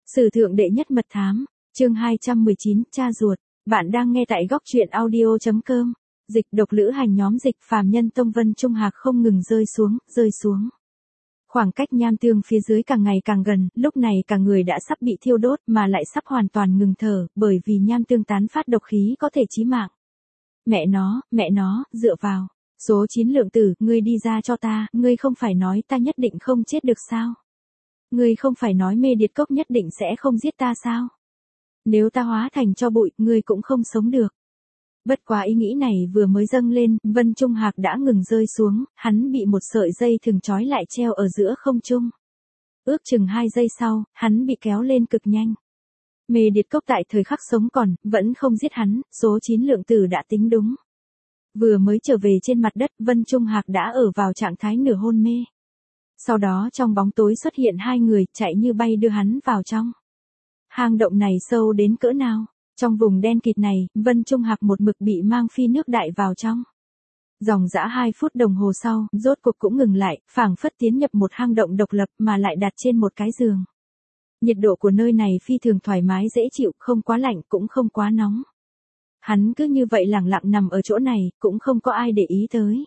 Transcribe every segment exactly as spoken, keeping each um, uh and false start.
Sử thượng đệ nhất mật thám, chương hai trăm mười chín, cha ruột. Bạn đang nghe tại góc truyện audio.com. Dịch độc lữ hành nhóm dịch phàm nhân tông Vân Trung Hạc không ngừng rơi xuống, rơi xuống. Khoảng cách nham tương phía dưới càng ngày càng gần, lúc này cả người đã sắp bị thiêu đốt mà lại sắp hoàn toàn ngừng thở, bởi vì nham tương tán phát độc khí có thể chí mạng. Mẹ nó, mẹ nó, dựa vào. Số chín lượng tử, ngươi đi ra cho ta, ngươi không phải nói ta nhất định không chết được sao? Ngươi không phải nói mê điệt cốc nhất định sẽ không giết ta sao? Nếu ta hóa thành cho bụi, ngươi cũng không sống được. Bất quá ý nghĩ này vừa mới dâng lên, Vân Trung Hạc đã ngừng rơi xuống, hắn bị một sợi dây thừng trói lại treo ở giữa không trung. Ước chừng hai giây sau, hắn bị kéo lên cực nhanh. Mê điệt cốc tại thời khắc sống còn, vẫn không giết hắn, số chín lượng tử đã tính đúng. Vừa mới trở về trên mặt đất, Vân Trung Hạc đã ở vào trạng thái nửa hôn mê. Sau đó trong bóng tối xuất hiện hai người, chạy như bay đưa hắn vào trong. Hang động này sâu đến cỡ nào? Trong vùng đen kịt này, Vân Trung Hạc một mực bị mang phi nước đại vào trong. Dòng dã hai phút đồng hồ sau, rốt cuộc cũng ngừng lại, phảng phất tiến nhập một hang động độc lập mà lại đặt trên một cái giường. Nhiệt độ của nơi này phi thường thoải mái dễ chịu, không quá lạnh cũng không quá nóng. Hắn cứ như vậy lẳng lặng nằm ở chỗ này, cũng không có ai để ý tới.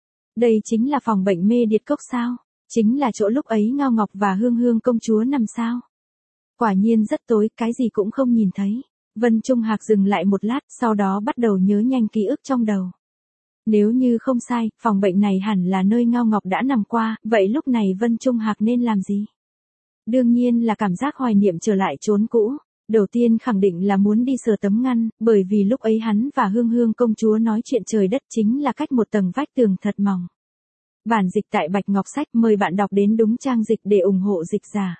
Đây chính là phòng bệnh mê điệt cốc sao? Chính là chỗ lúc ấy Ngao Ngọc và Hương Hương công chúa nằm sao? Quả nhiên rất tối, cái gì cũng không nhìn thấy. Vân Trung Hạc dừng lại một lát, sau đó bắt đầu nhớ nhanh ký ức trong đầu. Nếu như không sai, phòng bệnh này hẳn là nơi Ngao Ngọc đã nằm qua, vậy lúc này Vân Trung Hạc nên làm gì? Đương nhiên là cảm giác hoài niệm trở lại chốn cũ. Đầu tiên khẳng định là muốn đi sờ tấm ngăn, bởi vì lúc ấy hắn và Hương Hương công chúa nói chuyện trời đất chính là cách một tầng vách tường thật mỏng. Bản dịch tại Bạch Ngọc Sách, mời bạn đọc đến đúng trang dịch để ủng hộ dịch giả.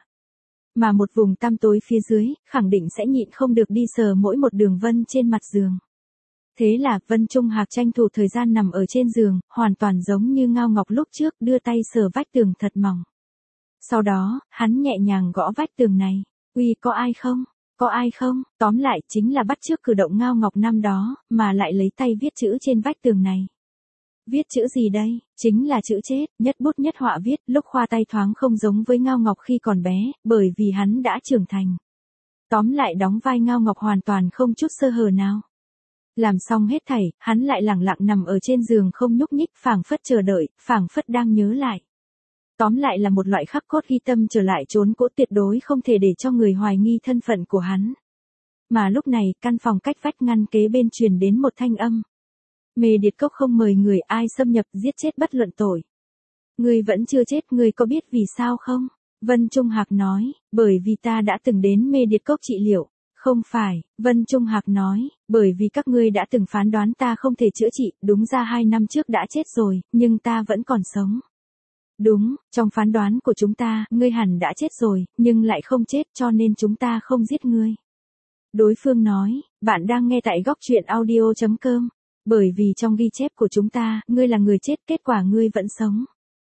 Mà một vùng tăm tối phía dưới, khẳng định sẽ nhịn không được đi sờ mỗi một đường vân trên mặt giường. Thế là Vân Trung Hạc tranh thủ thời gian nằm ở trên giường, hoàn toàn giống như Ngao Ngọc lúc trước, đưa tay sờ vách tường thật mỏng. Sau đó, hắn nhẹ nhàng gõ vách tường này. Uy, có ai không? Có ai không? Tóm lại chính là bắt chước cử động Ngao Ngọc năm đó, mà lại lấy tay viết chữ trên vách tường này. Viết chữ gì đây? Chính là chữ chết, nhất bút nhất họa viết, lúc khoa tay thoáng không giống với Ngao Ngọc khi còn bé, bởi vì hắn đã trưởng thành. Tóm lại đóng vai Ngao Ngọc hoàn toàn không chút sơ hở nào. Làm xong hết thảy, hắn lại lẳng lặng nằm ở trên giường không nhúc nhích, phảng phất chờ đợi, phảng phất đang nhớ lại. Tóm lại là một loại khắc cốt ghi tâm trở lại chốn cũ, tuyệt đối không thể để cho người hoài nghi thân phận của hắn. Mà lúc này, căn phòng cách vách ngăn kế bên truyền đến một thanh âm. Mê điệt cốc không mời người ai xâm nhập, giết chết bất luận tội. Ngươi vẫn chưa chết, ngươi có biết vì sao không? Vân Trung Hạc nói, bởi vì ta đã từng đến mê điệt cốc trị liệu. Không phải, Vân Trung Hạc nói, bởi vì các ngươi đã từng phán đoán ta không thể chữa trị, đúng ra hai năm trước đã chết rồi, nhưng ta vẫn còn sống. Đúng, trong phán đoán của chúng ta, ngươi hẳn đã chết rồi, nhưng lại không chết cho nên chúng ta không giết ngươi. Đối phương nói, bạn đang nghe tại góc truyện audio.com. Bởi vì trong ghi chép của chúng ta, ngươi là người chết, kết quả ngươi vẫn sống.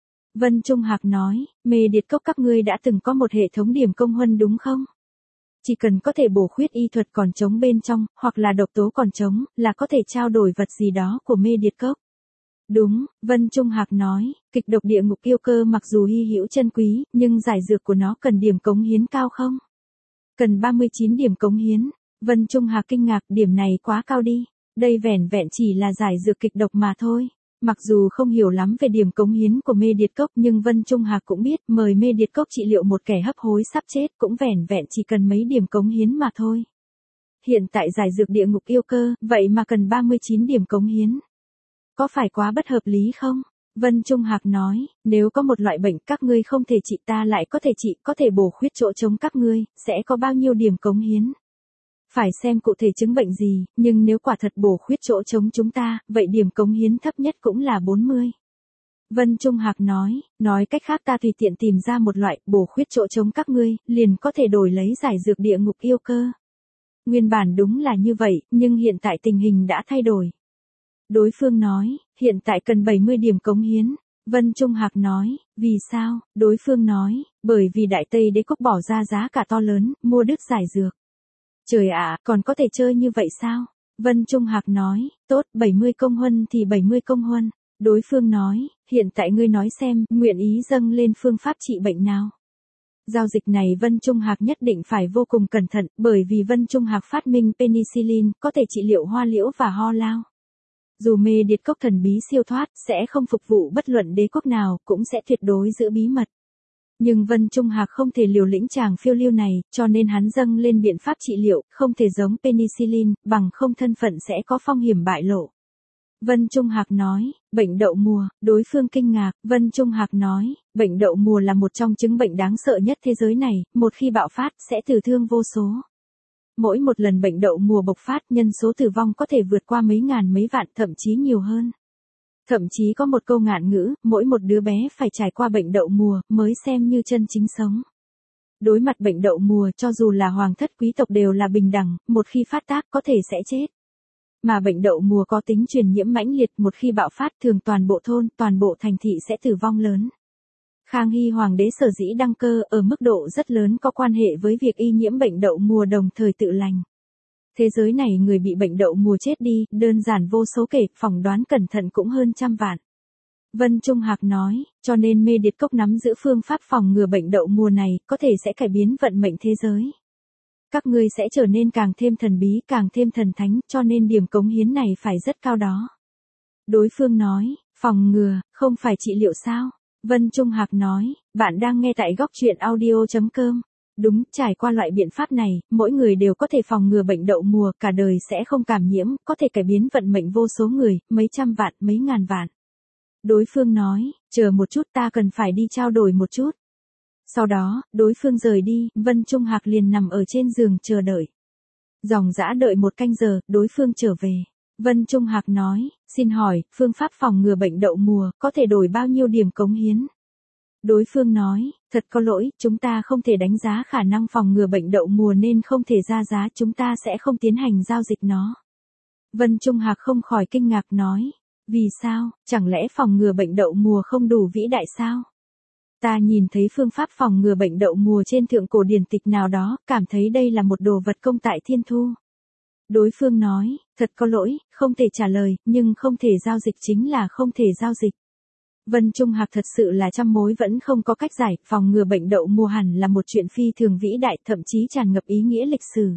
Vân Trung Hạc nói, mê điệt cốc các ngươi đã từng có một hệ thống điểm công huân đúng không? Chỉ cần có thể bổ khuyết y thuật còn trống bên trong, hoặc là độc tố còn trống, là có thể trao đổi vật gì đó của mê điệt cốc. Đúng, Vân Trung Hạc nói, kịch độc địa ngục yêu cơ mặc dù hy hữu chân quý, nhưng giải dược của nó cần điểm cống hiến cao không? Cần ba mươi chín điểm cống hiến. Vân Trung Hạc kinh ngạc, điểm này quá cao đi. Đây vẻn vẹn chỉ là giải dược kịch độc mà thôi. Mặc dù không hiểu lắm về điểm cống hiến của mê điệt cốc, nhưng Vân Trung Hạc cũng biết mời mê điệt cốc trị liệu một kẻ hấp hối sắp chết cũng vẻn vẹn chỉ cần mấy điểm cống hiến mà thôi. Hiện tại giải dược địa ngục yêu cơ, vậy mà cần ba mươi chín điểm cống hiến. Có phải quá bất hợp lý không? Vân Trung Hạc nói, nếu có một loại bệnh các ngươi không thể trị ta lại có thể trị, có thể bổ khuyết chỗ trống các ngươi, sẽ có bao nhiêu điểm cống hiến? Phải xem cụ thể chứng bệnh gì, nhưng nếu quả thật bổ khuyết chỗ trống chúng ta, vậy điểm cống hiến thấp nhất cũng là bốn mươi. Vân Trung Hạc nói, nói cách khác ta tùy tiện tìm ra một loại bổ khuyết chỗ trống các ngươi, liền có thể đổi lấy giải dược địa ngục yêu cơ. Nguyên bản đúng là như vậy, nhưng hiện tại tình hình đã thay đổi. Đối phương nói, hiện tại cần bảy mươi điểm cống hiến. Vân Trung Hạc nói, vì sao? Đối phương nói, bởi vì Đại Tây Đế quốc bỏ ra giá cả to lớn, mua đứt giải dược. Trời ạ, còn có thể chơi như vậy sao? Vân Trung Hạc nói, tốt, bảy mươi công huân thì bảy mươi công huân. Đối phương nói, hiện tại ngươi nói xem, nguyện ý dâng lên phương pháp trị bệnh nào? Giao dịch này Vân Trung Hạc nhất định phải vô cùng cẩn thận, bởi vì Vân Trung Hạc phát minh penicillin, có thể trị liệu hoa liễu và ho lao. Dù mê điệt cốc thần bí siêu thoát, sẽ không phục vụ bất luận đế quốc nào, cũng sẽ tuyệt đối giữ bí mật. Nhưng Vân Trung Hạc không thể liều lĩnh chàng phiêu lưu này, cho nên hắn dâng lên biện pháp trị liệu, không thể giống penicillin, bằng không thân phận sẽ có phong hiểm bại lộ. Vân Trung Hạc nói, bệnh đậu mùa, đối phương kinh ngạc, Vân Trung Hạc nói, bệnh đậu mùa là một trong chứng bệnh đáng sợ nhất thế giới này, một khi bạo phát, sẽ tử thương vô số. Mỗi một lần bệnh đậu mùa bộc phát, nhân số tử vong có thể vượt qua mấy ngàn mấy vạn, thậm chí nhiều hơn. Thậm chí có một câu ngạn ngữ, mỗi một đứa bé phải trải qua bệnh đậu mùa, mới xem như chân chính sống. Đối mặt bệnh đậu mùa, cho dù là hoàng thất quý tộc đều là bình đẳng, một khi phát tác có thể sẽ chết. Mà bệnh đậu mùa có tính truyền nhiễm mãnh liệt, một khi bạo phát thường toàn bộ thôn, toàn bộ thành thị sẽ tử vong lớn. Khang Hy Hoàng đế sở dĩ đăng cơ ở mức độ rất lớn có quan hệ với việc y nhiễm bệnh đậu mùa đồng thời tự lành. Thế giới này người bị bệnh đậu mùa chết đi, đơn giản vô số kể, phỏng đoán cẩn thận cũng hơn trăm vạn. Vân Trung Hạc nói, cho nên mê điệt cốc nắm giữ phương pháp phòng ngừa bệnh đậu mùa này, có thể sẽ cải biến vận mệnh thế giới. Các ngươi sẽ trở nên càng thêm thần bí, càng thêm thần thánh, cho nên điểm cống hiến này phải rất cao đó. Đối phương nói, phòng ngừa, không phải trị liệu sao? Vân Trung Hạc nói, bạn đang nghe tại góc truyện audio chấm com. Đúng, trải qua loại biện pháp này, mỗi người đều có thể phòng ngừa bệnh đậu mùa, cả đời sẽ không cảm nhiễm, có thể cải biến vận mệnh vô số người, mấy trăm vạn, mấy ngàn vạn. Đối phương nói, chờ một chút, ta cần phải đi trao đổi một chút. Sau đó, đối phương rời đi, Vân Trung Hạc liền nằm ở trên giường chờ đợi. Dòng dã đợi một canh giờ, đối phương trở về. Vân Trung Hạc nói, xin hỏi, phương pháp phòng ngừa bệnh đậu mùa, có thể đổi bao nhiêu điểm cống hiến? Đối phương nói, thật có lỗi, chúng ta không thể đánh giá khả năng phòng ngừa bệnh đậu mùa nên không thể ra giá, chúng ta sẽ không tiến hành giao dịch nó. Vân Trung Hạc không khỏi kinh ngạc nói, vì sao, chẳng lẽ phòng ngừa bệnh đậu mùa không đủ vĩ đại sao? Ta nhìn thấy phương pháp phòng ngừa bệnh đậu mùa trên thượng cổ điển tịch nào đó, cảm thấy đây là một đồ vật công tại thiên thu. Đối phương nói, thật có lỗi, không thể trả lời, nhưng không thể giao dịch chính là không thể giao dịch. Vân Trung Hạc thật sự là trăm mối vẫn không có cách giải, phòng ngừa bệnh đậu mùa hẳn là một chuyện phi thường vĩ đại, thậm chí tràn ngập ý nghĩa lịch sử.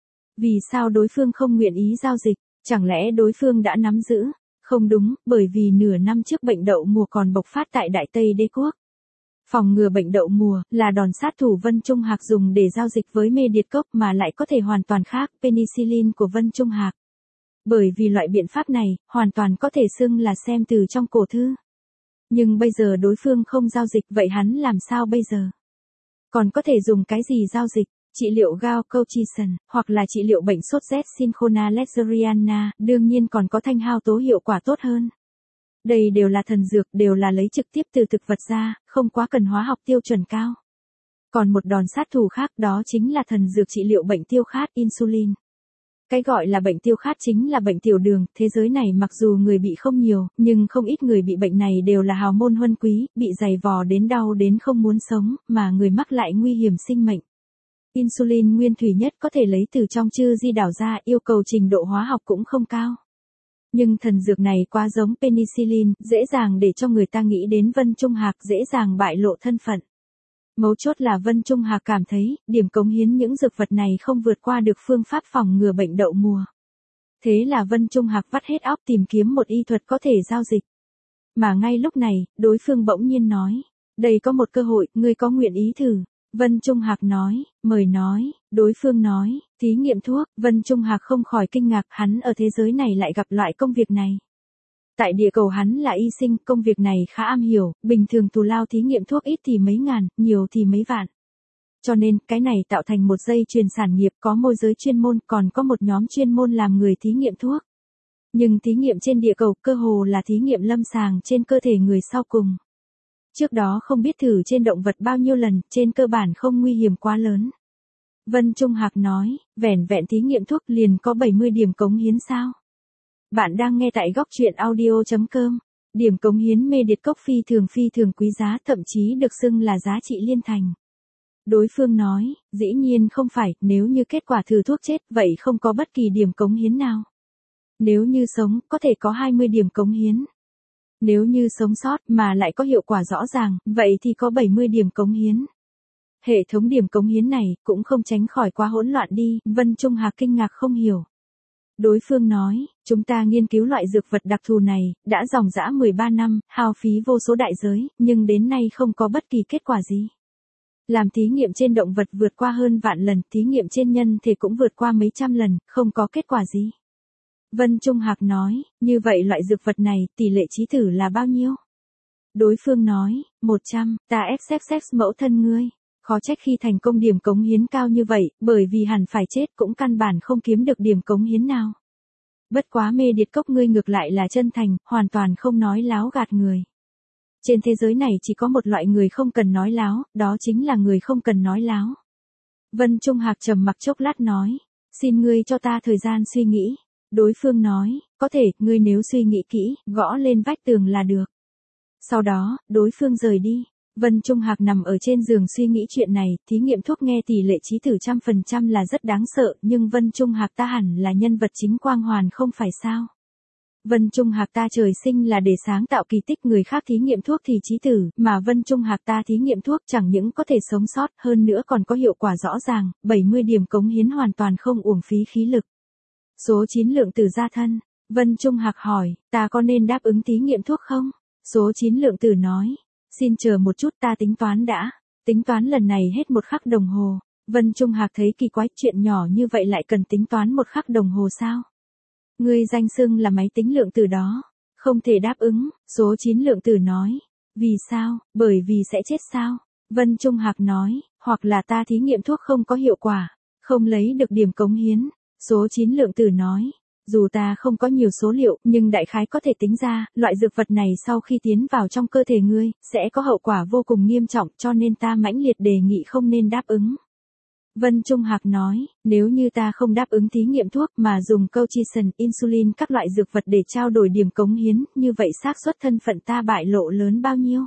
Vì sao đối phương không nguyện ý giao dịch, chẳng lẽ đối phương đã nắm giữ? Không đúng, bởi vì nửa năm trước bệnh đậu mùa còn bộc phát tại Đại Tây Đế quốc. Phòng ngừa bệnh đậu mùa là đòn sát thủ Vân Trung Hạc dùng để giao dịch với mê điệt cốc mà lại có thể hoàn toàn khác penicillin của Vân Trung Hạc. Bởi vì loại biện pháp này, hoàn toàn có thể xưng là xem từ trong cổ thư. Nhưng bây giờ đối phương không giao dịch, vậy hắn làm sao bây giờ? Còn có thể dùng cái gì giao dịch? Trị liệu gout Colchicine, hoặc là trị liệu bệnh sốt rét Cinchona lecheriana, đương nhiên còn có thanh hao tố hiệu quả tốt hơn. Đây đều là thần dược, đều là lấy trực tiếp từ thực vật ra, không quá cần hóa học tiêu chuẩn cao. Còn một đòn sát thủ khác đó chính là thần dược trị liệu bệnh tiêu khát insulin. Cái gọi là bệnh tiêu khát chính là bệnh tiểu đường, thế giới này mặc dù người bị không nhiều, nhưng không ít người bị bệnh này đều là hào môn huân quý, bị dày vò đến đau đến không muốn sống, mà người mắc lại nguy hiểm sinh mệnh. Insulin nguyên thủy nhất có thể lấy từ trong chư di đảo ra, yêu cầu trình độ hóa học cũng không cao. Nhưng thần dược này quá giống penicillin, dễ dàng để cho người ta nghĩ đến Vân Trung Hạc, dễ dàng bại lộ thân phận. Mấu chốt là Vân Trung Hạc cảm thấy, điểm cống hiến những dược vật này không vượt qua được phương pháp phòng ngừa bệnh đậu mùa. Thế là Vân Trung Hạc vắt hết óc tìm kiếm một y thuật có thể giao dịch. Mà ngay lúc này, đối phương bỗng nhiên nói, đây có một cơ hội, ngươi có nguyện ý thử? Vân Trung Hạc nói, mời nói, đối phương nói, thí nghiệm thuốc, Vân Trung Hạc không khỏi kinh ngạc, hắn ở thế giới này lại gặp loại công việc này. Tại địa cầu hắn là y sinh, công việc này khá am hiểu, bình thường thù lao thí nghiệm thuốc ít thì mấy ngàn, nhiều thì mấy vạn. Cho nên, cái này tạo thành một dây chuyền sản nghiệp, có môi giới chuyên môn, còn có một nhóm chuyên môn làm người thí nghiệm thuốc. Nhưng thí nghiệm trên địa cầu, cơ hồ là thí nghiệm lâm sàng trên cơ thể người sau cùng. Trước đó không biết thử trên động vật bao nhiêu lần, trên cơ bản không nguy hiểm quá lớn. Vân Trung Hạc nói, vẻn vẹn thí nghiệm thuốc liền có bảy mươi điểm cống hiến sao? Bạn đang nghe tại góc truyện audio chấm com. Điểm cống hiến mê điệt cốc phi thường phi thường quý giá, thậm chí được xưng là giá trị liên thành. Đối phương nói, dĩ nhiên không phải, nếu như kết quả thử thuốc chết, vậy không có bất kỳ điểm cống hiến nào. Nếu như sống, có thể có hai mươi điểm cống hiến. Nếu như sống sót mà lại có hiệu quả rõ ràng, vậy thì có bảy mươi điểm cống hiến. Hệ thống điểm cống hiến này cũng không tránh khỏi quá hỗn loạn đi, Vân Trung Hạc kinh ngạc không hiểu. Đối phương nói, chúng ta nghiên cứu loại dược vật đặc thù này, đã dòng dã mười ba năm, hao phí vô số đại giới, nhưng đến nay không có bất kỳ kết quả gì. Làm thí nghiệm trên động vật vượt qua hơn vạn lần, thí nghiệm trên nhân thể cũng vượt qua mấy trăm lần, không có kết quả gì. Vân Trung Hạc nói, như vậy loại dược vật này, tỷ lệ chí tử là bao nhiêu? Đối phương nói, một trăm, ta ép xx mẫu thân ngươi. Khó trách khi thành công điểm cống hiến cao như vậy, bởi vì hẳn phải chết cũng căn bản không kiếm được điểm cống hiến nào. Bất quá mê điệt cốc ngươi ngược lại là chân thành, hoàn toàn không nói láo gạt người. Trên thế giới này chỉ có một loại người không cần nói láo, đó chính là người không cần nói láo. Vân Trung Hạc trầm mặc chốc lát nói, xin ngươi cho ta thời gian suy nghĩ. Đối phương nói, có thể, ngươi nếu suy nghĩ kỹ, gõ lên vách tường là được. Sau đó, đối phương rời đi. Vân Trung Hạc nằm ở trên giường suy nghĩ chuyện này, thí nghiệm thuốc nghe tỷ lệ chí tử trăm phần trăm là rất đáng sợ, nhưng Vân Trung Hạc ta hẳn là nhân vật chính quang hoàn không phải sao. Vân Trung Hạc ta trời sinh là để sáng tạo kỳ tích, người khác thí nghiệm thuốc thì chí tử, mà Vân Trung Hạc ta thí nghiệm thuốc chẳng những có thể sống sót, hơn nữa còn có hiệu quả rõ ràng, bảy mươi điểm cống hiến hoàn toàn không uổng phí khí lực. Số chín lượng tử gia thân, Vân Trung Hạc hỏi, ta có nên đáp ứng thí nghiệm thuốc không? Số chín lượng tử nói, xin chờ một chút ta tính toán đã. Tính toán lần này hết một khắc đồng hồ. Vân Trung Hạc thấy kỳ quái, chuyện nhỏ như vậy lại cần tính toán một khắc đồng hồ sao? Ngươi danh xưng là máy tính lượng tử đó. Không thể đáp ứng, số chín lượng tử nói. Vì sao? Bởi vì sẽ chết sao? Vân Trung Hạc nói, hoặc là ta thí nghiệm thuốc không có hiệu quả, không lấy được điểm cống hiến. Số chín lượng tử nói, dù ta không có nhiều số liệu, nhưng đại khái có thể tính ra, loại dược vật này sau khi tiến vào trong cơ thể ngươi, sẽ có hậu quả vô cùng nghiêm trọng, cho nên ta mãnh liệt đề nghị không nên đáp ứng. Vân Trung Hạc nói, nếu như ta không đáp ứng thí nghiệm thuốc mà dùng cortisone, insulin các loại dược vật để trao đổi điểm cống hiến, như vậy xác suất thân phận ta bại lộ lớn bao nhiêu?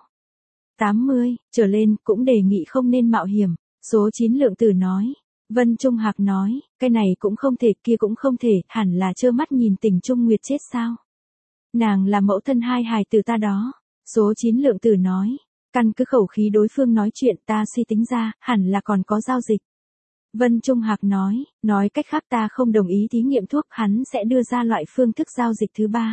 tám mươi, trở lên, cũng đề nghị không nên mạo hiểm. Số chín lượng tử nói. Vân Trung Hạc nói, cái này cũng không thể, kia cũng không thể, hẳn là trơ mắt nhìn Tình Trung Nguyệt chết sao? Nàng là mẫu thân hai hài tử ta đó. Số chín lượng tử nói, căn cứ khẩu khí đối phương nói chuyện ta suy tính ra, hẳn là còn có giao dịch. Vân Trung Hạc nói, nói cách khác ta không đồng ý thí nghiệm thuốc, hắn sẽ đưa ra loại phương thức giao dịch thứ ba.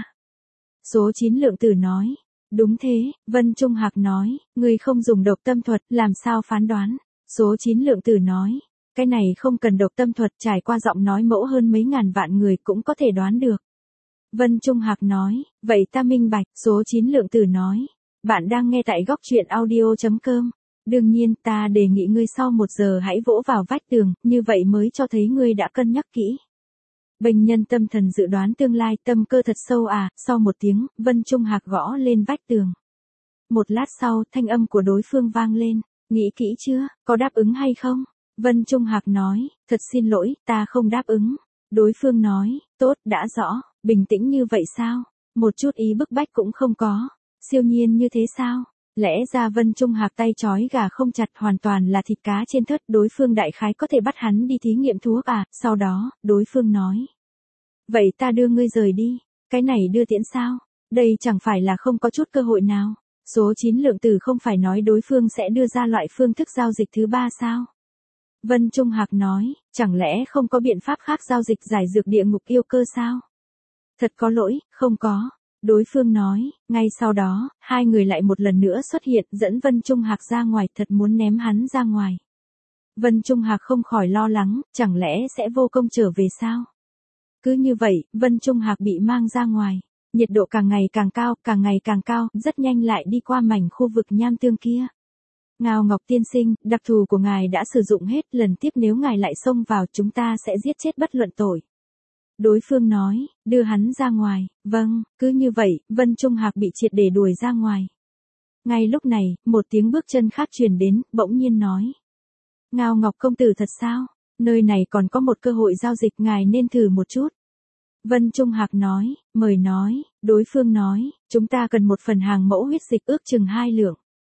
Số chín lượng tử nói, đúng thế, Vân Trung Hạc nói, người không dùng độc tâm thuật, làm sao phán đoán? Số chín lượng tử nói, cái này không cần độc tâm thuật, trải qua giọng nói mẫu hơn mấy ngàn vạn người cũng có thể đoán được. Vân Trung Hạc nói, vậy ta minh bạch. Số chín lượng tử nói, bạn đang nghe tại góc truyện audio chấm com. Đương nhiên ta đề nghị ngươi sau một giờ hãy vỗ vào vách tường, như vậy mới cho thấy ngươi đã cân nhắc kỹ. Bệnh nhân tâm thần dự đoán tương lai, tâm cơ thật sâu à. Sau một tiếng, Vân Trung Hạc gõ lên vách tường. Một lát sau, thanh âm của đối phương vang lên, nghĩ kỹ chưa, có đáp ứng hay không? Vân Trung Hạc nói, thật xin lỗi, ta không đáp ứng. Đối phương nói, tốt, đã rõ, bình tĩnh như vậy sao? Một chút ý bức bách cũng không có. Siêu nhiên như thế sao? Lẽ ra Vân Trung Hạc tay trói gà không chặt, hoàn toàn là thịt cá trên thớt, đối phương đại khái có thể bắt hắn đi thí nghiệm thuốc à. Sau đó, đối phương nói, vậy ta đưa ngươi rời đi. Cái này đưa tiễn sao? Đây chẳng phải là không có chút cơ hội nào. Số chín lượng tử không phải nói đối phương sẽ đưa ra loại phương thức giao dịch thứ ba sao? Vân Trung Hạc nói, chẳng lẽ không có biện pháp khác giao dịch giải dược địa ngục yêu cơ sao? Thật có lỗi, không có. Đối phương nói, ngay sau đó, hai người lại một lần nữa xuất hiện, dẫn Vân Trung Hạc ra ngoài, thật muốn ném hắn ra ngoài. Vân Trung Hạc không khỏi lo lắng, chẳng lẽ sẽ vô công trở về sao? Cứ như vậy, Vân Trung Hạc bị mang ra ngoài. Nhiệt độ càng ngày càng cao, càng ngày càng cao, rất nhanh lại đi qua mảnh khu vực nham tương kia. Ngao Ngọc tiên sinh, đặc thù của ngài đã sử dụng hết, lần tiếp nếu ngài lại xông vào chúng ta sẽ giết chết bất luận tội. Đối phương nói, đưa hắn ra ngoài. Vâng, cứ như vậy, Vân Trung Hạc bị triệt để đuổi ra ngoài. Ngay lúc này, một tiếng bước chân khác truyền đến, bỗng nhiên nói. Ngao Ngọc công tử thật sao? Nơi này còn có một cơ hội giao dịch, ngài nên thử một chút. Vân Trung Hạc nói, mời nói. Đối phương nói, chúng ta cần một phần hàng mẫu huyết dịch ước chừng hai lượng.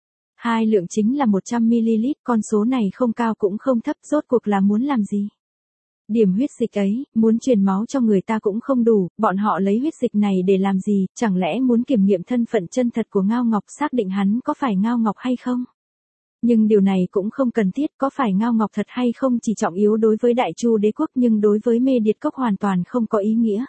Hai lượng chính là một trăm mi-li-lít, con số này không cao cũng không thấp, rốt cuộc là muốn làm gì? Điểm huyết dịch ấy, muốn truyền máu cho người ta cũng không đủ, bọn họ lấy huyết dịch này để làm gì, chẳng lẽ muốn kiểm nghiệm thân phận chân thật của Ngao Ngọc, xác định hắn có phải Ngao Ngọc hay không? Nhưng điều này cũng không cần thiết, có phải ngao ngọc thật hay không chỉ trọng yếu đối với Đại Chu đế quốc nhưng đối với Mê Điệt Cốc hoàn toàn không có ý nghĩa.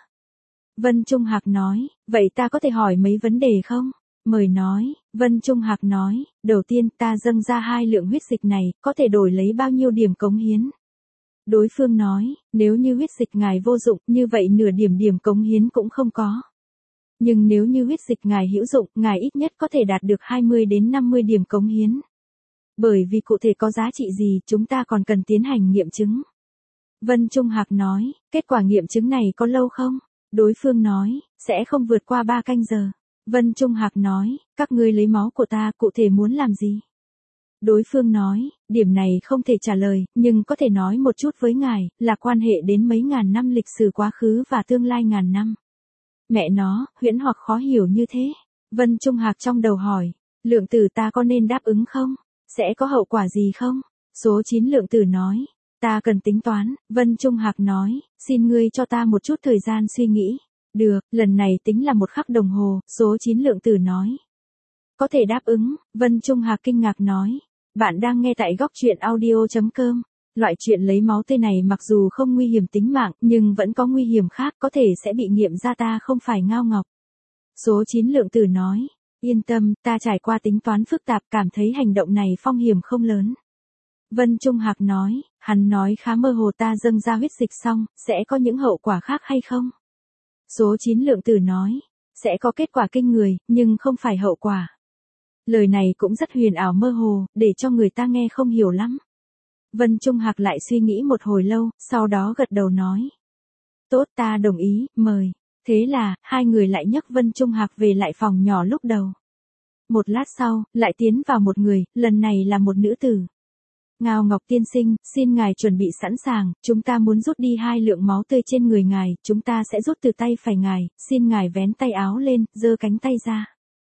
Vân Trung Hạc nói, vậy ta có thể hỏi mấy vấn đề không? Mời nói, Vân Trung Hạc nói, đầu tiên ta dâng ra hai lượng huyết dịch này, có thể đổi lấy bao nhiêu điểm cống hiến? Đối phương nói, nếu như huyết dịch ngài vô dụng, như vậy nửa điểm điểm cống hiến cũng không có. Nhưng nếu như huyết dịch ngài hữu dụng, ngài ít nhất có thể đạt được hai mươi đến năm mươi điểm cống hiến. Bởi vì cụ thể có giá trị gì, chúng ta còn cần tiến hành nghiệm chứng. Vân Trung Hạc nói, kết quả nghiệm chứng này có lâu không? Đối phương nói, sẽ không vượt qua ba canh giờ. Vân Trung Hạc nói, các ngươi lấy máu của ta cụ thể muốn làm gì? Đối phương nói, điểm này không thể trả lời, nhưng có thể nói một chút với ngài, là quan hệ đến mấy ngàn năm lịch sử quá khứ và tương lai ngàn năm. Mẹ nó, huyễn hoặc khó hiểu như thế. Vân Trung Hạc trong đầu hỏi, lượng tử ta có nên đáp ứng không? Sẽ có hậu quả gì không? Số chín lượng tử nói, ta cần tính toán. Vân Trung Hạc nói, xin ngươi cho ta một chút thời gian suy nghĩ. Được, lần này tính là một khắc đồng hồ, số chín lượng tử nói. Có thể đáp ứng, Vân Trung Hạc kinh ngạc nói. Bạn đang nghe tại góc truyện audio chấm com. Loại chuyện lấy máu tươi này mặc dù không nguy hiểm tính mạng, nhưng vẫn có nguy hiểm khác, có thể sẽ bị nghiệm ra ta không phải ngao ngọc. Số chín lượng tử nói, yên tâm, ta trải qua tính toán phức tạp, cảm thấy hành động này phong hiểm không lớn. Vân Trung Hạc nói, hắn nói khá mơ hồ, ta dâng ra huyết dịch xong, sẽ có những hậu quả khác hay không? Số chín lượng tử nói, sẽ có kết quả kinh người, nhưng không phải hậu quả. Lời này cũng rất huyền ảo mơ hồ, để cho người ta nghe không hiểu lắm. Vân Trung Hạc lại suy nghĩ một hồi lâu, sau đó gật đầu nói. Tốt, ta đồng ý, mời. Thế là, hai người lại nhấc Vân Trung Hạc về lại phòng nhỏ lúc đầu. Một lát sau, lại tiến vào một người, lần này là một nữ tử. Ngao Ngọc tiên sinh, xin ngài chuẩn bị sẵn sàng, chúng ta muốn rút đi hai lượng máu tươi trên người ngài, chúng ta sẽ rút từ tay phải ngài, xin ngài vén tay áo lên, giơ cánh tay ra.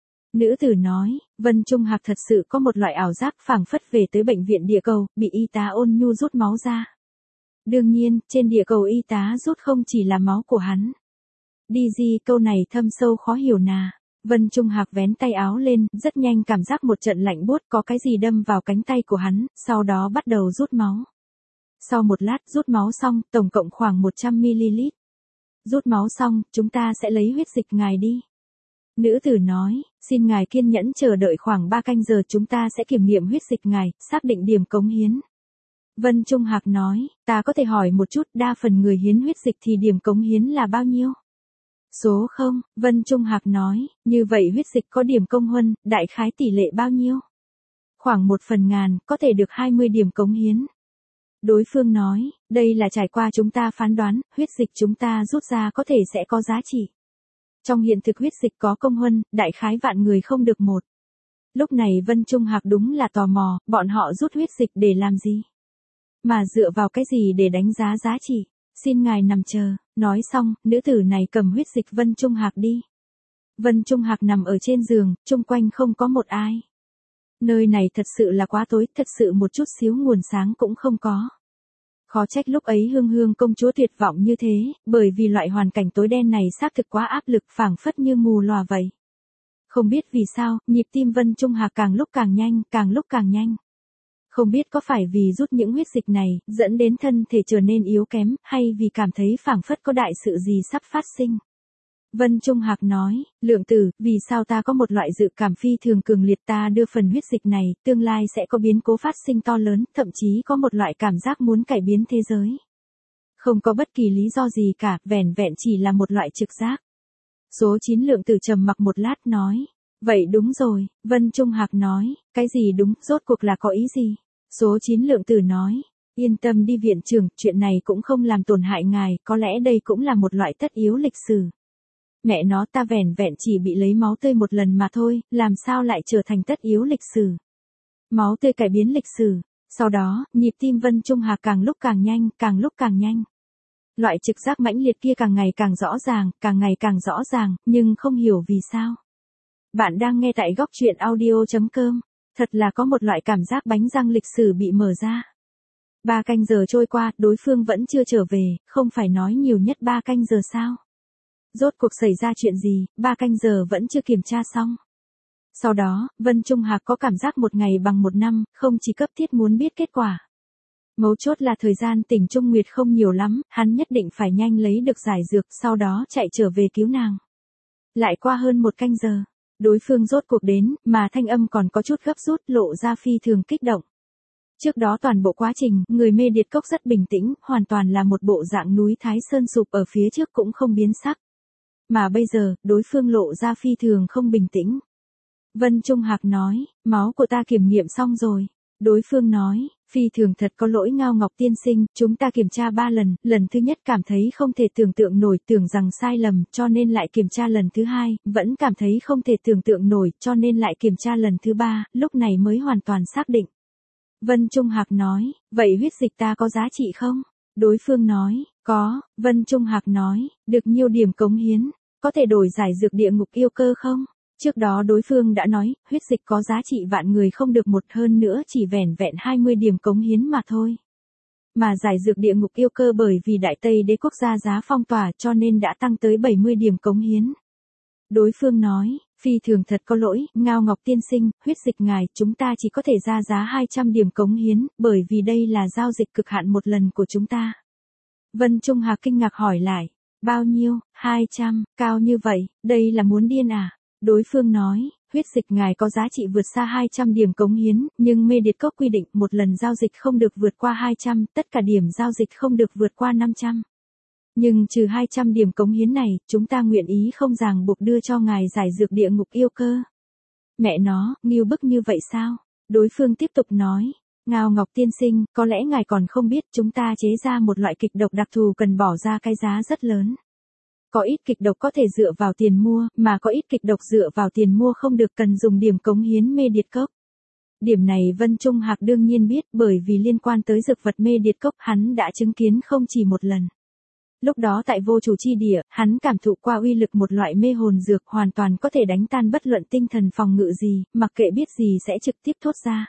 Nữ tử nói, Vân Trung Hạc thật sự có một loại ảo giác phảng phất về tới bệnh viện địa cầu, bị y tá ôn nhu rút máu ra. Đương nhiên, trên địa cầu y tá rút không chỉ là máu của hắn. Đi gì, câu này thâm sâu khó hiểu nà. Vân Trung Hạc vén tay áo lên, rất nhanh cảm giác một trận lạnh buốt có cái gì đâm vào cánh tay của hắn, sau đó bắt đầu rút máu. Sau một lát rút máu xong, tổng cộng khoảng một trăm mi li lít. Rút máu xong, chúng ta sẽ lấy huyết dịch ngài đi. Nữ tử nói, xin ngài kiên nhẫn chờ đợi khoảng ba canh giờ, chúng ta sẽ kiểm nghiệm huyết dịch ngài, xác định điểm cống hiến. Vân Trung Hạc nói, ta có thể hỏi một chút, đa phần người hiến huyết dịch thì điểm cống hiến là bao nhiêu? Số không, Vân Trung Hạc nói, như vậy huyết dịch có điểm công huân, đại khái tỷ lệ bao nhiêu? Khoảng một phần ngàn, có thể được hai mươi điểm cống hiến. Đối phương nói, đây là trải qua chúng ta phán đoán, huyết dịch chúng ta rút ra có thể sẽ có giá trị. Trong hiện thực huyết dịch có công huân, đại khái vạn người không được một. Lúc này Vân Trung Hạc đúng là tò mò, bọn họ rút huyết dịch để làm gì? Mà dựa vào cái gì để đánh giá giá trị? Xin ngài nằm chờ. Nói xong, nữ tử này cầm huyết dịch Vân Trung Hạc đi. Vân Trung Hạc nằm ở trên giường, chung quanh không có một ai. Nơi này thật sự là quá tối, thật sự một chút xíu nguồn sáng cũng không có. Khó trách lúc ấy Hương Hương công chúa tuyệt vọng như thế, bởi vì loại hoàn cảnh tối đen này xác thực quá áp lực, phảng phất như mù lòa vậy. Không biết vì sao, nhịp tim Vân Trung Hạc càng lúc càng nhanh, càng lúc càng nhanh. Không biết có phải vì rút những huyết dịch này, dẫn đến thân thể trở nên yếu kém, hay vì cảm thấy phảng phất có đại sự gì sắp phát sinh. Vân Trung Hạc nói, lượng tử, vì sao ta có một loại dự cảm phi thường cường liệt, ta đưa phần huyết dịch này, tương lai sẽ có biến cố phát sinh to lớn, thậm chí có một loại cảm giác muốn cải biến thế giới. Không có bất kỳ lý do gì cả, vẻn vẹn chỉ là một loại trực giác. Số chín lượng tử trầm mặc một lát nói, vậy đúng rồi, Vân Trung Hạc nói, cái gì đúng, rốt cuộc là có ý gì? Số chín lượng tử nói, yên tâm đi viện trưởng, chuyện này cũng không làm tổn hại ngài, có lẽ đây cũng là một loại tất yếu lịch sử. Mẹ nó, ta vẻn vẹn chỉ bị lấy máu tươi một lần mà thôi, làm sao lại trở thành tất yếu lịch sử? Máu tươi cải biến lịch sử. Sau đó, nhịp tim Vân Trung Hạc càng lúc càng nhanh, càng lúc càng nhanh. Loại trực giác mãnh liệt kia càng ngày càng rõ ràng, càng ngày càng rõ ràng, nhưng không hiểu vì sao. Bạn đang nghe tại góc truyện audio chấm com. Thật là có một loại cảm giác bánh răng lịch sử bị mở ra. Ba canh giờ trôi qua, đối phương vẫn chưa trở về, không phải nói nhiều nhất ba canh giờ sao? Rốt cuộc xảy ra chuyện gì, ba canh giờ vẫn chưa kiểm tra xong. Sau đó, Vân Trung Hạc có cảm giác một ngày bằng một năm, không chỉ cấp thiết muốn biết kết quả. Mấu chốt là thời gian tỉnh Trung Nguyệt không nhiều lắm, hắn nhất định phải nhanh lấy được giải dược, sau đó chạy trở về cứu nàng. Lại qua hơn một canh giờ, đối phương rốt cuộc đến, mà thanh âm còn có chút gấp rút, lộ ra phi thường kích động. Trước đó toàn bộ quá trình, người mê điệt cốc rất bình tĩnh, hoàn toàn là một bộ dạng núi Thái Sơn sụp ở phía trước cũng không biến sắc. Mà bây giờ, đối phương lộ ra phi thường không bình tĩnh. Vân Trung Hạc nói, máu của ta kiểm nghiệm xong rồi. Đối phương nói, phi thường thật có lỗi Ngao Ngọc tiên sinh, chúng ta kiểm tra ba lần, lần thứ nhất cảm thấy không thể tưởng tượng nổi, tưởng rằng sai lầm, cho nên lại kiểm tra lần thứ hai, vẫn cảm thấy không thể tưởng tượng nổi, cho nên lại kiểm tra lần thứ ba, lúc này mới hoàn toàn xác định. Vân Trung Hạc nói, vậy huyết dịch ta có giá trị không? Đối phương nói, có. Vân Trung Hạc nói, được nhiêu điểm cống hiến, có thể đổi giải dược địa ngục yêu cơ không? Trước đó đối phương đã nói, huyết dịch có giá trị vạn người không được một, hơn nữa chỉ vẻn vẹn hai mươi điểm cống hiến mà thôi. Mà giải dược địa ngục yêu cơ bởi vì Đại Tây Đế quốc gia giá phong tỏa cho nên đã tăng tới bảy mươi điểm cống hiến. Đối phương nói, phi thường thật có lỗi, Ngao Ngọc tiên sinh, huyết dịch ngài, chúng ta chỉ có thể ra giá hai trăm điểm cống hiến, bởi vì đây là giao dịch cực hạn một lần của chúng ta. Vân Trung Hạc kinh ngạc hỏi lại, bao nhiêu? hai trăm, cao như vậy, đây là muốn điên à? Đối phương nói, huyết dịch ngài có giá trị vượt xa hai trăm điểm cống hiến, nhưng mê điệt cốc quy định một lần giao dịch không được vượt qua hai trăm, tất cả điểm giao dịch không được vượt qua năm trăm. Nhưng trừ hai trăm điểm cống hiến này, chúng ta nguyện ý không ràng buộc đưa cho ngài giải dược địa ngục yêu cơ. Mẹ nó, nghiêu bức như vậy sao? Đối phương tiếp tục nói, Ngao Ngọc tiên sinh, có lẽ ngài còn không biết chúng ta chế ra một loại kịch độc đặc thù cần bỏ ra cái giá rất lớn. Có ít kịch độc có thể dựa vào tiền mua, mà có ít kịch độc dựa vào tiền mua không được, cần dùng điểm cống hiến mê điệt cốc. Điểm này Vân Trung Hạc đương nhiên biết, bởi vì liên quan tới dược vật mê điệt cốc hắn đã chứng kiến không chỉ một lần. Lúc đó tại vô chủ chi địa, hắn cảm thụ qua uy lực một loại mê hồn dược hoàn toàn có thể đánh tan bất luận tinh thần phòng ngự gì, mặc kệ biết gì sẽ trực tiếp thốt ra.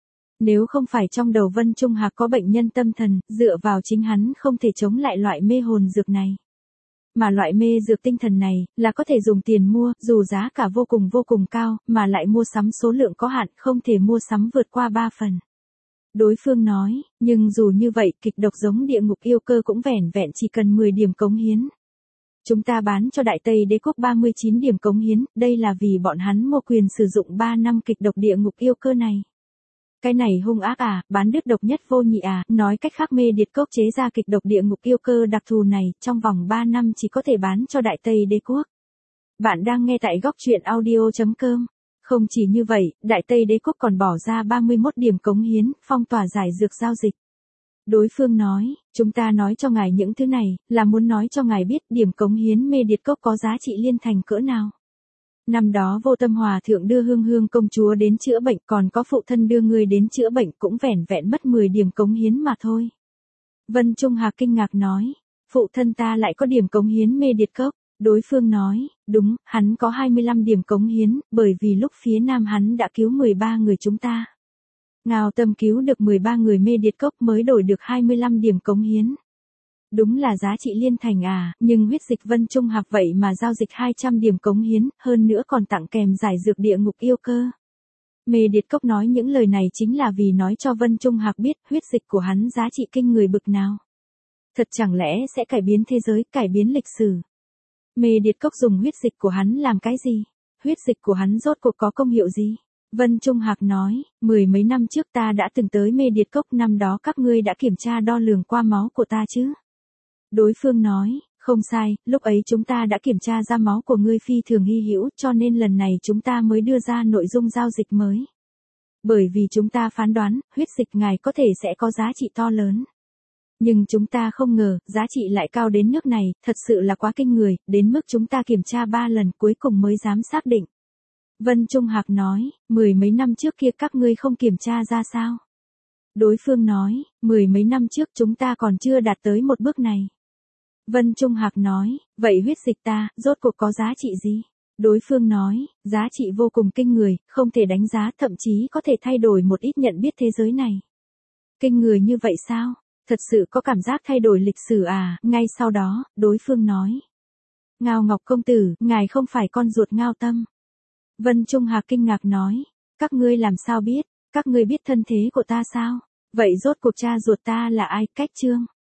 Nếu không phải trong đầu Vân Trung Hạc có bệnh nhân tâm thần, dựa vào chính hắn không thể chống lại loại mê hồn dược này. Mà loại mê dược tinh thần này, là có thể dùng tiền mua, dù giá cả vô cùng vô cùng cao, mà lại mua sắm số lượng có hạn, không thể mua sắm vượt qua ba phần. Đối phương nói, nhưng dù như vậy, kịch độc giống địa ngục yêu cơ cũng vẻn vẹn chỉ cần mười điểm cống hiến. Chúng ta bán cho Đại Tây Đế quốc ba mươi chín điểm cống hiến, đây là vì bọn hắn mua quyền sử dụng ba năm kịch độc địa ngục yêu cơ này. Cái này hung ác à, bán đứt độc nhất vô nhị à, nói cách khác mê điệt cốc chế ra kịch độc địa ngục yêu cơ đặc thù này, trong vòng ba năm chỉ có thể bán cho Đại Tây Đế quốc. Bạn đang nghe tại góc truyện audio chấm com. Không chỉ như vậy, Đại Tây Đế quốc còn bỏ ra ba mươi mốt điểm cống hiến, phong tỏa giải dược giao dịch. Đối phương nói, chúng ta nói cho ngài những thứ này, là muốn nói cho ngài biết điểm cống hiến mê điệt cốc có giá trị liên thành cỡ nào. Năm đó Vô Tâm Hòa thượng đưa Hương Hương công chúa đến chữa bệnh, còn có phụ thân đưa người đến chữa bệnh cũng vẻn vẹn mất mười điểm cống hiến mà thôi. Vân Trung Hạc kinh ngạc nói, phụ thân ta lại có điểm cống hiến mê điệt cốc. Đối phương nói, đúng, hắn có hai mươi lăm điểm cống hiến, bởi vì lúc phía nam hắn đã cứu mười ba người chúng ta. Ngao Tâm cứu được mười ba người mê điệt cốc mới đổi được hai mươi lăm điểm cống hiến. Đúng là giá trị liên thành à, nhưng huyết dịch Vân Trung Hạc vậy mà giao dịch hai trăm điểm cống hiến, hơn nữa còn tặng kèm giải dược địa ngục yêu cơ. Mê điệt cốc nói những lời này chính là vì nói cho Vân Trung Hạc biết huyết dịch của hắn giá trị kinh người bực nào. Thật chẳng lẽ sẽ cải biến thế giới, cải biến lịch sử. Mê điệt cốc dùng huyết dịch của hắn làm cái gì? Huyết dịch của hắn rốt cuộc có công hiệu gì? Vân Trung Hạc nói, mười mấy năm trước ta đã từng tới mê điệt cốc, năm đó các ngươi đã kiểm tra đo lường qua máu của ta chứ? Đối phương nói, không sai, lúc ấy chúng ta đã kiểm tra ra máu của ngươi phi thường hy hữu, cho nên lần này chúng ta mới đưa ra nội dung giao dịch mới. Bởi vì chúng ta phán đoán, huyết dịch ngài có thể sẽ có giá trị to lớn. Nhưng chúng ta không ngờ, giá trị lại cao đến nước này, thật sự là quá kinh người, đến mức chúng ta kiểm tra ba lần cuối cùng mới dám xác định. Vân Trung Hạc nói, mười mấy năm trước kia các ngươi không kiểm tra ra sao? Đối phương nói, mười mấy năm trước chúng ta còn chưa đạt tới một bước này. Vân Trung Hạc nói, vậy huyết dịch ta, rốt cuộc có giá trị gì? Đối phương nói, giá trị vô cùng kinh người, không thể đánh giá, thậm chí có thể thay đổi một ít nhận biết thế giới này. Kinh người như vậy sao? Thật sự có cảm giác thay đổi lịch sử à? Ngay sau đó, đối phương nói. Ngao Ngọc công tử, ngài không phải con ruột Ngao Tâm. Vân Trung Hạc kinh ngạc nói, các ngươi làm sao biết, các ngươi biết thân thế của ta sao? Vậy rốt cuộc cha ruột ta là ai? Cách Trương